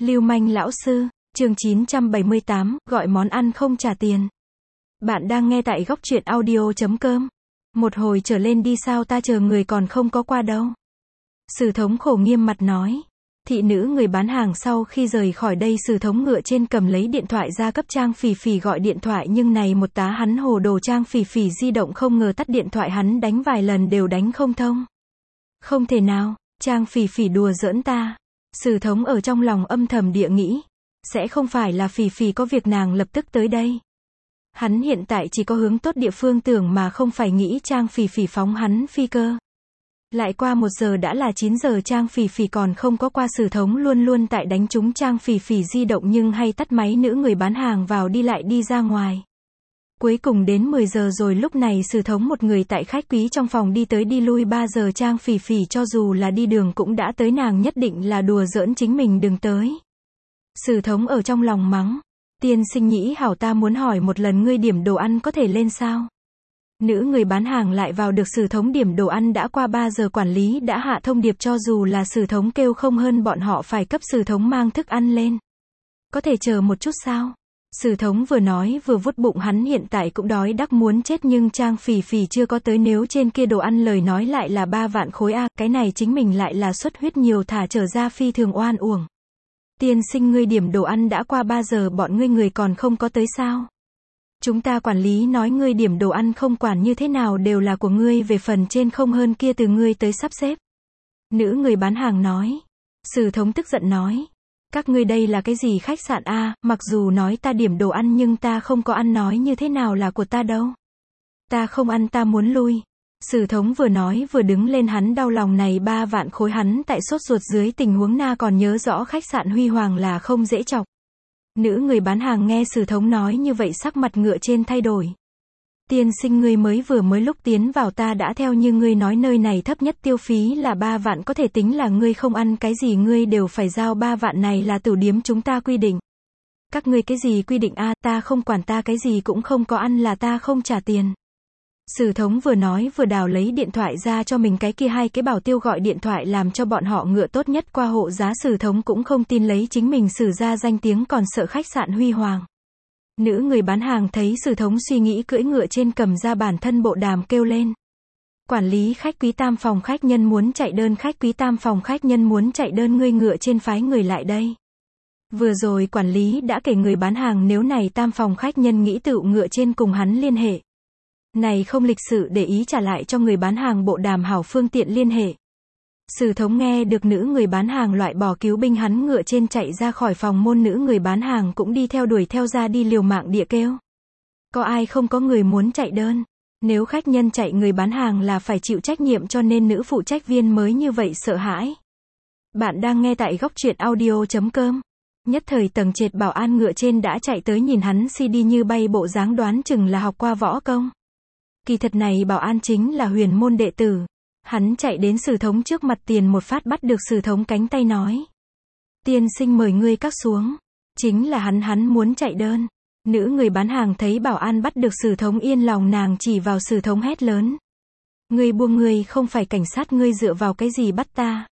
Lưu manh lão sư, chương 978, gọi món ăn không trả tiền. Bạn đang nghe tại góc truyện audio.com. Một hồi trở lên đi sao ta chờ người còn không có qua đâu. Sử thống khổ nghiêm mặt nói. Thị nữ người bán hàng sau khi rời khỏi đây Sử thống ngựa trên cầm lấy điện thoại ra cấp Trang Phỉ Phỉ gọi điện thoại nhưng này một tá hắn hồ đồ Trang Phỉ Phỉ di động không ngờ tắt điện thoại hắn đánh vài lần đều đánh không thông. Không thể nào, Trang Phỉ Phỉ đùa giỡn ta. Sử thống ở trong lòng âm thầm địa nghĩ. Sẽ không phải là Phỉ Phỉ có việc nàng lập tức tới đây. Hắn hiện tại chỉ có hướng tốt địa phương tưởng mà không phải nghĩ Trang Phỉ Phỉ phóng hắn phi cơ. Lại qua 1 giờ đã là 9 giờ Trang Phỉ Phỉ còn không có qua Sử thống luôn luôn tại đánh trúng Trang Phỉ Phỉ di động nhưng hay tắt máy nữ người bán hàng vào đi lại đi ra ngoài. Cuối cùng đến 10 giờ rồi lúc này Sử thống một người tại khách quý trong phòng đi tới đi lui 3 giờ Trang Phỉ Phỉ cho dù là đi đường cũng đã tới nàng nhất định là đùa giỡn chính mình đừng tới. Sử thống ở trong lòng mắng. Tiên sinh nhĩ hảo ta muốn hỏi một lần ngươi điểm đồ ăn có thể lên sao? Nữ người bán hàng lại vào được Sử thống điểm đồ ăn đã qua 3 giờ quản lý đã hạ thông điệp cho dù là Sử thống kêu không hơn bọn họ phải cấp Sử thống mang thức ăn lên. Có thể chờ một chút sao? Sử thống vừa nói vừa vuốt bụng hắn hiện tại cũng đói đắc muốn chết nhưng Trang Phỉ Phỉ chưa có tới nếu trên kia đồ ăn lời nói lại là 3 vạn khối a, cái này chính mình lại là xuất huyết nhiều thả trở ra phi thường oan uổng. Tiên sinh ngươi điểm đồ ăn đã qua 3 giờ bọn ngươi người còn không có tới sao? Chúng ta quản lý nói ngươi điểm đồ ăn không quản như thế nào đều là của ngươi về phần trên không hơn kia từ ngươi tới sắp xếp. Nữ người bán hàng nói. Sử thống tức giận nói. Các ngươi đây là cái gì khách sạn a, mặc dù nói ta điểm đồ ăn nhưng ta không có ăn nói như thế nào là của ta đâu. Ta không ăn ta muốn lui. Sử thống vừa nói vừa đứng lên hắn đau lòng này 3 vạn khối hắn tại sốt ruột dưới tình huống na còn nhớ rõ khách sạn Huy Hoàng là không dễ chọc. Nữ người bán hàng nghe Sử thống nói như vậy sắc mặt ngựa trên thay đổi. Tiên sinh ngươi mới lúc tiến vào ta đã theo như ngươi nói nơi này thấp nhất tiêu phí là 3 vạn có thể tính là ngươi không ăn cái gì ngươi đều phải giao 3 vạn này là tử điếm chúng ta quy định. Các ngươi cái gì quy định a, ta không quản ta cái gì cũng không có ăn là ta không trả tiền. Sử thống vừa nói vừa đào lấy điện thoại ra cho mình cái kia hai cái bảo tiêu gọi điện thoại làm cho bọn họ ngựa tốt nhất qua hộ giá Sử thống cũng không tin lấy chính mình Sử ra danh tiếng còn sợ khách sạn Huy Hoàng. Nữ người bán hàng thấy Sử thống suy nghĩ cưỡi ngựa trên cầm ra bản thân bộ đàm kêu lên. Quản lý khách quý tam phòng khách nhân muốn chạy đơn khách quý tam phòng khách nhân muốn chạy đơn ngươi ngựa trên phái người lại đây. Vừa rồi quản lý đã kể người bán hàng nếu này tam phòng khách nhân nghĩ tự ngựa trên cùng hắn liên hệ. Này không lịch sự để ý trả lại cho người bán hàng bộ đàm hảo phương tiện liên hệ. Sử thống nghe được nữ người bán hàng loại bỏ cứu binh hắn ngựa trên chạy ra khỏi phòng môn nữ người bán hàng cũng đi theo đuổi theo ra đi liều mạng địa kêu. Có ai không có người muốn chạy đơn. Nếu khách nhân chạy người bán hàng là phải chịu trách nhiệm cho nên nữ phụ trách viên mới như vậy sợ hãi. Bạn đang nghe tại góc truyện audio.com. Nhất thời tầng trệt bảo an ngựa trên đã chạy tới nhìn hắn CD như bay bộ dáng đoán chừng là học qua võ công. Kỳ thật này bảo an chính là huyền môn đệ tử. Hắn chạy đến Sử thống trước mặt tiền một phát bắt được Sử thống cánh tay nói. Tiên sinh mời ngươi các xuống. Chính là hắn muốn chạy đơn. Nữ người bán hàng thấy bảo an bắt được Sử thống yên lòng nàng chỉ vào Sử thống hét lớn. Ngươi buông ngươi không phải cảnh sát ngươi dựa vào cái gì bắt ta.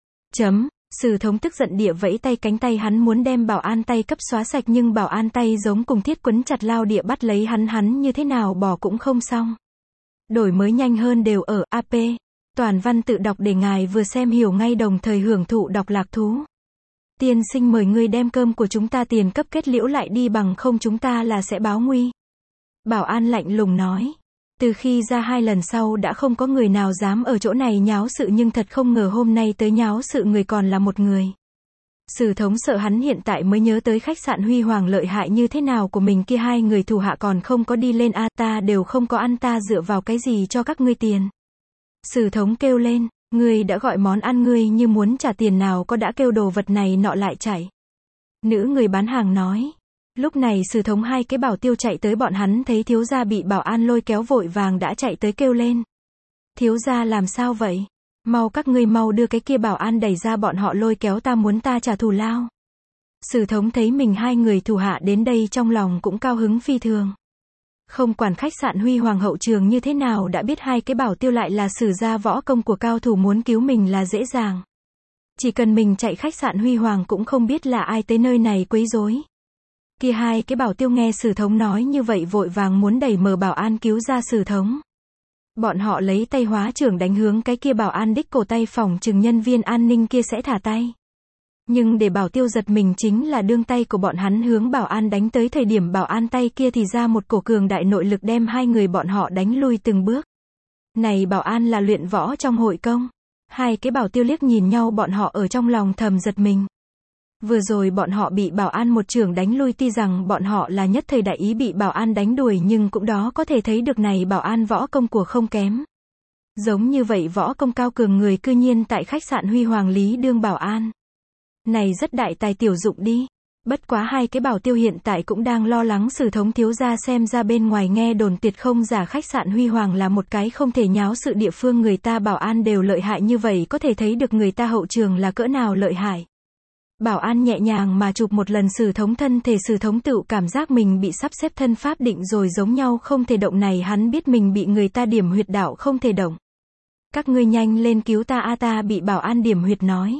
Sử thống tức giận địa vẫy tay cánh tay hắn muốn đem bảo an tay cấp xóa sạch nhưng bảo an tay giống cùng thiết quấn chặt lao địa bắt lấy hắn như thế nào bỏ cũng không xong. Đổi mới nhanh hơn đều ở AP. Toàn văn tự đọc để ngài vừa xem hiểu ngay đồng thời hưởng thụ đọc lạc thú. Tiên sinh mời ngươi đem cơm của chúng ta tiền cấp kết liễu lại đi bằng không chúng ta là sẽ báo nguy. Bảo an lạnh lùng nói. Từ khi ra 2 lần sau đã không có người nào dám ở chỗ này nháo sự nhưng thật không ngờ hôm nay tới nháo sự người còn là một người. Sử thống sợ hắn hiện tại mới nhớ tới khách sạn Huy Hoàng lợi hại như thế nào của mình kia 2 người thủ hạ còn không có đi lên a ta đều không có ăn ta dựa vào cái gì cho các ngươi tiền. Sử thống kêu lên, ngươi đã gọi món ăn ngươi như muốn trả tiền nào có đã kêu đồ vật này nọ lại chạy. Nữ người bán hàng nói. Lúc này Sử thống 2 cái bảo tiêu chạy tới bọn hắn thấy thiếu gia bị bảo an lôi kéo vội vàng đã chạy tới kêu lên. Thiếu gia làm sao vậy? Mau các ngươi mau đưa cái kia bảo an đẩy ra bọn họ lôi kéo ta muốn ta trả thù lao. Sử thống thấy mình 2 người thủ hạ đến đây trong lòng cũng cao hứng phi thường. Không quản khách sạn Huy Hoàng hậu trường như thế nào đã biết 2 cái bảo tiêu lại là Sử gia võ công của cao thủ muốn cứu mình là dễ dàng. Chỉ cần mình chạy khách sạn Huy Hoàng cũng không biết là ai tới nơi này quấy rối. Kia hai cái bảo tiêu nghe Sử Thống nói như vậy vội vàng muốn đẩy mở bảo an cứu ra Sử Thống. Bọn họ lấy tay hóa trưởng đánh hướng cái kia bảo an đích cổ tay, phỏng chừng nhân viên an ninh kia sẽ thả tay. Nhưng để bảo tiêu giật mình chính là đương tay của bọn hắn hướng bảo an đánh tới thời điểm bảo an tay kia thì ra một cổ cường đại nội lực đem hai người bọn họ đánh lui từng bước. Này bảo an là luyện võ trong hội công. Hai cái bảo tiêu liếc nhìn nhau, bọn họ ở trong lòng thầm giật mình. Vừa rồi bọn họ bị bảo an một chưởng đánh lui, tuy rằng bọn họ là nhất thời đại ý bị bảo an đánh đuổi nhưng cũng đó có thể thấy được này bảo an võ công của không kém. Giống như vậy võ công cao cường người cư nhiên tại khách sạn Huy Hoàng lý đương bảo an. Này rất đại tài tiểu dụng đi. Bất quá hai cái bảo tiêu hiện tại cũng đang lo lắng Sử Thống thiếu gia, xem ra bên ngoài nghe đồn tuyệt không giả khách sạn Huy Hoàng là một cái không thể nháo sự địa phương, người ta bảo an đều lợi hại như vậy, có thể thấy được người ta hậu trường là cỡ nào lợi hại. Bảo an nhẹ nhàng mà chụp một lần Sử Thống thân thể, Sử Thống tự cảm giác mình bị sắp xếp thân pháp định rồi giống nhau không thể động, này hắn biết mình bị người ta điểm huyệt đạo không thể động. Các ngươi nhanh lên cứu ta a, ta bị bảo an điểm huyệt nói.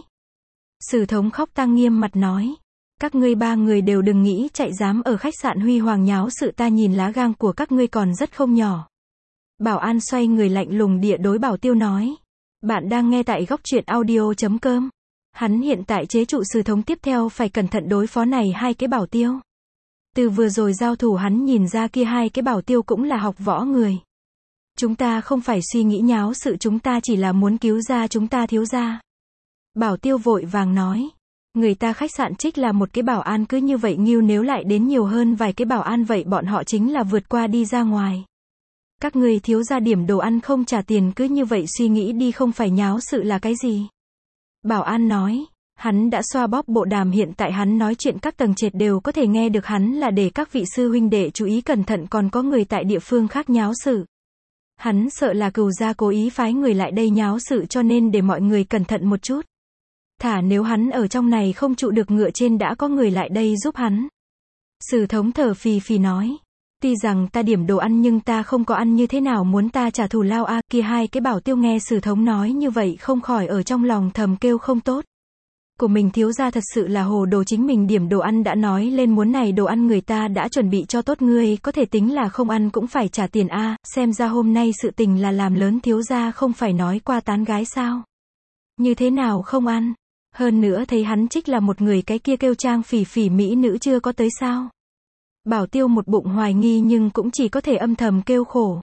Sử Thống khóc tang nghiêm mặt nói. Các ngươi ba người đều đừng nghĩ chạy, dám ở khách sạn Huy Hoàng nháo sự, ta nhìn lá gang của các ngươi còn rất không nhỏ. Bảo an xoay người lạnh lùng địa đối bảo tiêu nói. Bạn đang nghe tại góc truyện audio.com. Hắn hiện tại chế trụ Sử Thống, tiếp theo phải cẩn thận đối phó này hai cái bảo tiêu. Từ vừa rồi giao thủ hắn nhìn ra kia hai cái bảo tiêu cũng là học võ người. Chúng ta không phải suy nghĩ nháo sự, chúng ta chỉ là muốn cứu ra chúng ta thiếu gia. Bảo tiêu vội vàng nói. Người ta khách sạn trích là một cái bảo an, cứ như vậy nghiêu nếu lại đến nhiều hơn vài cái bảo an vậy bọn họ chính là vượt qua đi ra ngoài. Các người thiếu gia điểm đồ ăn không trả tiền, cứ như vậy suy nghĩ đi, không phải nháo sự là cái gì. Bảo an nói. Hắn đã xoa bóp bộ đàm, hiện tại hắn nói chuyện các tầng trệt đều có thể nghe được, hắn là để các vị sư huynh đệ chú ý cẩn thận, còn có người tại địa phương khác nháo sự. Hắn sợ là Cừu gia cố ý phái người lại đây nháo sự, cho nên để mọi người cẩn thận một chút. Thả nếu hắn ở trong này không trụ được, ngựa trên đã có người lại đây giúp hắn. Sử Thống thở phì phì nói. Tuy rằng ta điểm đồ ăn nhưng ta không có ăn, như thế nào muốn ta trả thù lao a? Kia hai cái bảo tiêu nghe Sử Thống nói như vậy không khỏi ở trong lòng thầm kêu không tốt. Của mình thiếu gia thật sự là hồ đồ, chính mình điểm đồ ăn đã nói lên muốn này đồ ăn người ta đã chuẩn bị cho tốt, ngươi có thể tính là không ăn cũng phải trả tiền a, xem ra hôm nay sự tình là làm lớn, thiếu gia không phải nói qua tán gái sao? Như thế nào không ăn? Hơn nữa thấy hắn trích là một người, cái kia kêu Trang Phỉ Phỉ mỹ nữ chưa có tới sao? Bảo tiêu một bụng hoài nghi nhưng cũng chỉ có thể âm thầm kêu khổ.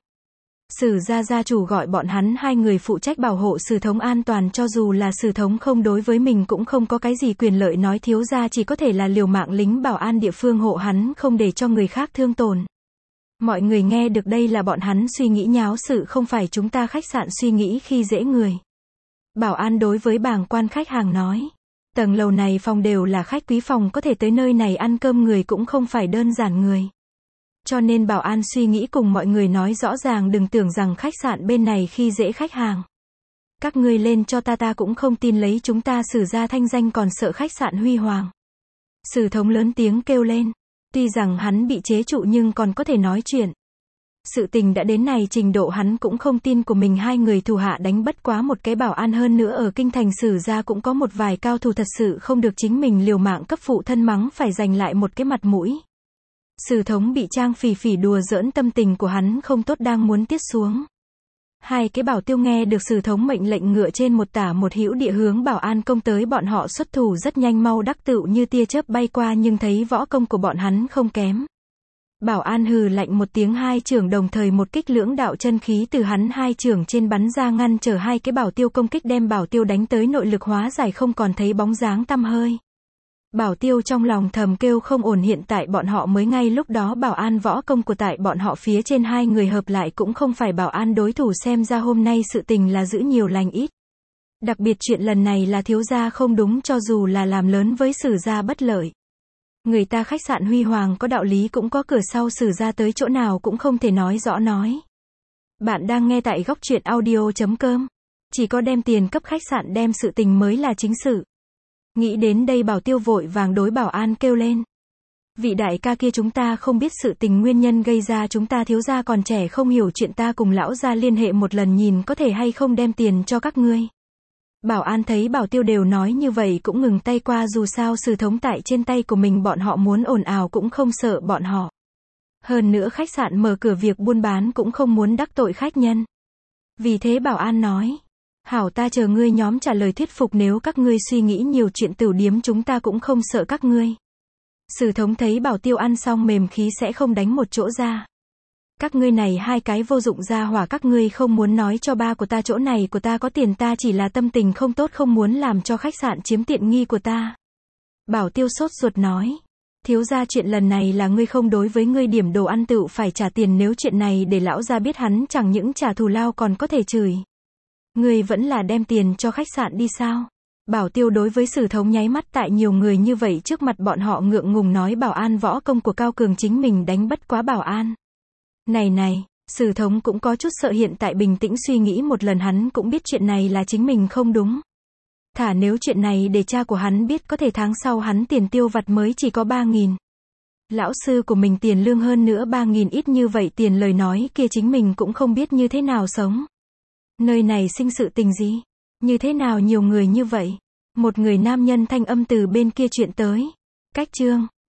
Sử gia gia chủ gọi bọn hắn hai người phụ trách bảo hộ Sử Thống an toàn, cho dù là Sử Thống không đối với mình cũng không có cái gì quyền lợi nói, thiếu gia chỉ có thể là liều mạng lính bảo an địa phương hộ hắn không để cho người khác thương tổn. Mọi người nghe được đây là bọn hắn suy nghĩ nháo sự, không phải chúng ta khách sạn suy nghĩ khi dễ người. Bảo an đối với bàng quan khách hàng nói. Tầng lầu này phòng đều là khách quý phòng, có thể tới nơi này ăn cơm người cũng không phải đơn giản người. Cho nên bảo an suy nghĩ cùng mọi người nói rõ ràng, đừng tưởng rằng khách sạn bên này khi dễ khách hàng. Các ngươi lên cho ta cũng không tin lấy chúng ta Sử gia thanh danh còn sợ khách sạn Huy Hoàng. Sử Thống lớn tiếng kêu lên. Tuy rằng hắn bị chế trụ nhưng còn có thể nói chuyện. Sự tình đã đến này trình độ hắn cũng không tin của mình hai người thủ hạ đánh bất quá một cái bảo an, hơn nữa ở kinh thành Sử gia cũng có một vài cao thủ, thật sự không được chính mình liều mạng cấp phụ thân mắng phải giành lại một cái mặt mũi. Sử Thống bị Trang Phỉ Phỉ đùa giỡn, tâm tình của hắn không tốt, đang muốn tiết xuống. Hai cái bảo tiêu nghe được Sử Thống mệnh lệnh, ngựa trên một tả một hữu địa hướng bảo an công tới, bọn họ xuất thủ rất nhanh, mau đắc tựu như tia chớp bay qua, nhưng thấy võ công của bọn hắn không kém. Bảo an hừ lạnh một tiếng, hai chưởng đồng thời một kích, lưỡng đạo chân khí từ hắn hai chưởng trên bắn ra, ngăn trở hai cái bảo tiêu công kích, đem bảo tiêu đánh tới nội lực hóa giải, không còn thấy bóng dáng tăm hơi. Bảo tiêu trong lòng thầm kêu không ổn, hiện tại bọn họ mới ngay lúc đó bảo an võ công của tại bọn họ phía trên, hai người hợp lại cũng không phải bảo an đối thủ, xem ra hôm nay sự tình là giữ nhiều lành ít. Đặc biệt chuyện lần này là thiếu gia không đúng, cho dù là làm lớn với Sử gia bất lợi. Người ta khách sạn Huy Hoàng có đạo lý cũng có cửa sau, Sử gia tới chỗ nào cũng không thể nói rõ nói. Bạn đang nghe tại góc truyện audio.com. Chỉ có đem tiền cấp khách sạn, đem sự tình mới là chính sự. Nghĩ đến đây bảo tiêu vội vàng đối bảo an kêu lên. Vị đại ca kia, chúng ta không biết sự tình nguyên nhân gây ra, chúng ta thiếu gia còn trẻ không hiểu chuyện, ta cùng lão gia liên hệ một lần nhìn có thể hay không đem tiền cho các ngươi. Bảo An thấy Bảo Tiêu đều nói như vậy cũng ngừng tay qua, dù sao Sử Thống tại trên tay của mình, bọn họ muốn ồn ào cũng không sợ bọn họ. Hơn nữa khách sạn mở cửa, việc buôn bán cũng không muốn đắc tội khách nhân. Vì thế Bảo An nói, hảo, ta chờ ngươi nhóm trả lời thuyết phục, nếu các ngươi suy nghĩ nhiều chuyện tửu điếm chúng ta cũng không sợ các ngươi. Sử Thống thấy Bảo Tiêu ăn xong mềm khí sẽ không đánh một chỗ ra. Các ngươi này hai cái vô dụng gia hỏa, các ngươi không muốn nói cho ba của ta chỗ này của ta có tiền, ta chỉ là tâm tình không tốt, không muốn làm cho khách sạn chiếm tiện nghi của ta. Bảo Tiêu sốt ruột nói, thiếu gia, chuyện lần này là ngươi không đối với ngươi điểm đồ ăn tựu phải trả tiền, nếu chuyện này để lão gia biết, hắn chẳng những trả thù lao còn có thể chửi. Ngươi vẫn là đem tiền cho khách sạn đi sao? Bảo Tiêu đối với Sử Thống nháy mắt, tại nhiều người như vậy trước mặt bọn họ ngượng ngùng nói Bảo An võ công của cao cường, chính mình đánh bất quá Bảo An. Này, Sử Thống cũng có chút sợ, hiện tại bình tĩnh suy nghĩ một lần, hắn cũng biết chuyện này là chính mình không đúng. Thả nếu chuyện này để cha của hắn biết, có thể tháng sau hắn tiền tiêu vặt mới chỉ có 3.000. Lão sư của mình tiền lương hơn nữa 3.000, ít như vậy tiền lời nói kia chính mình cũng không biết như thế nào sống. Nơi này sinh sự tình gì? Như thế nào nhiều người như vậy? Một người nam nhân thanh âm từ bên kia chuyện tới. Cách chương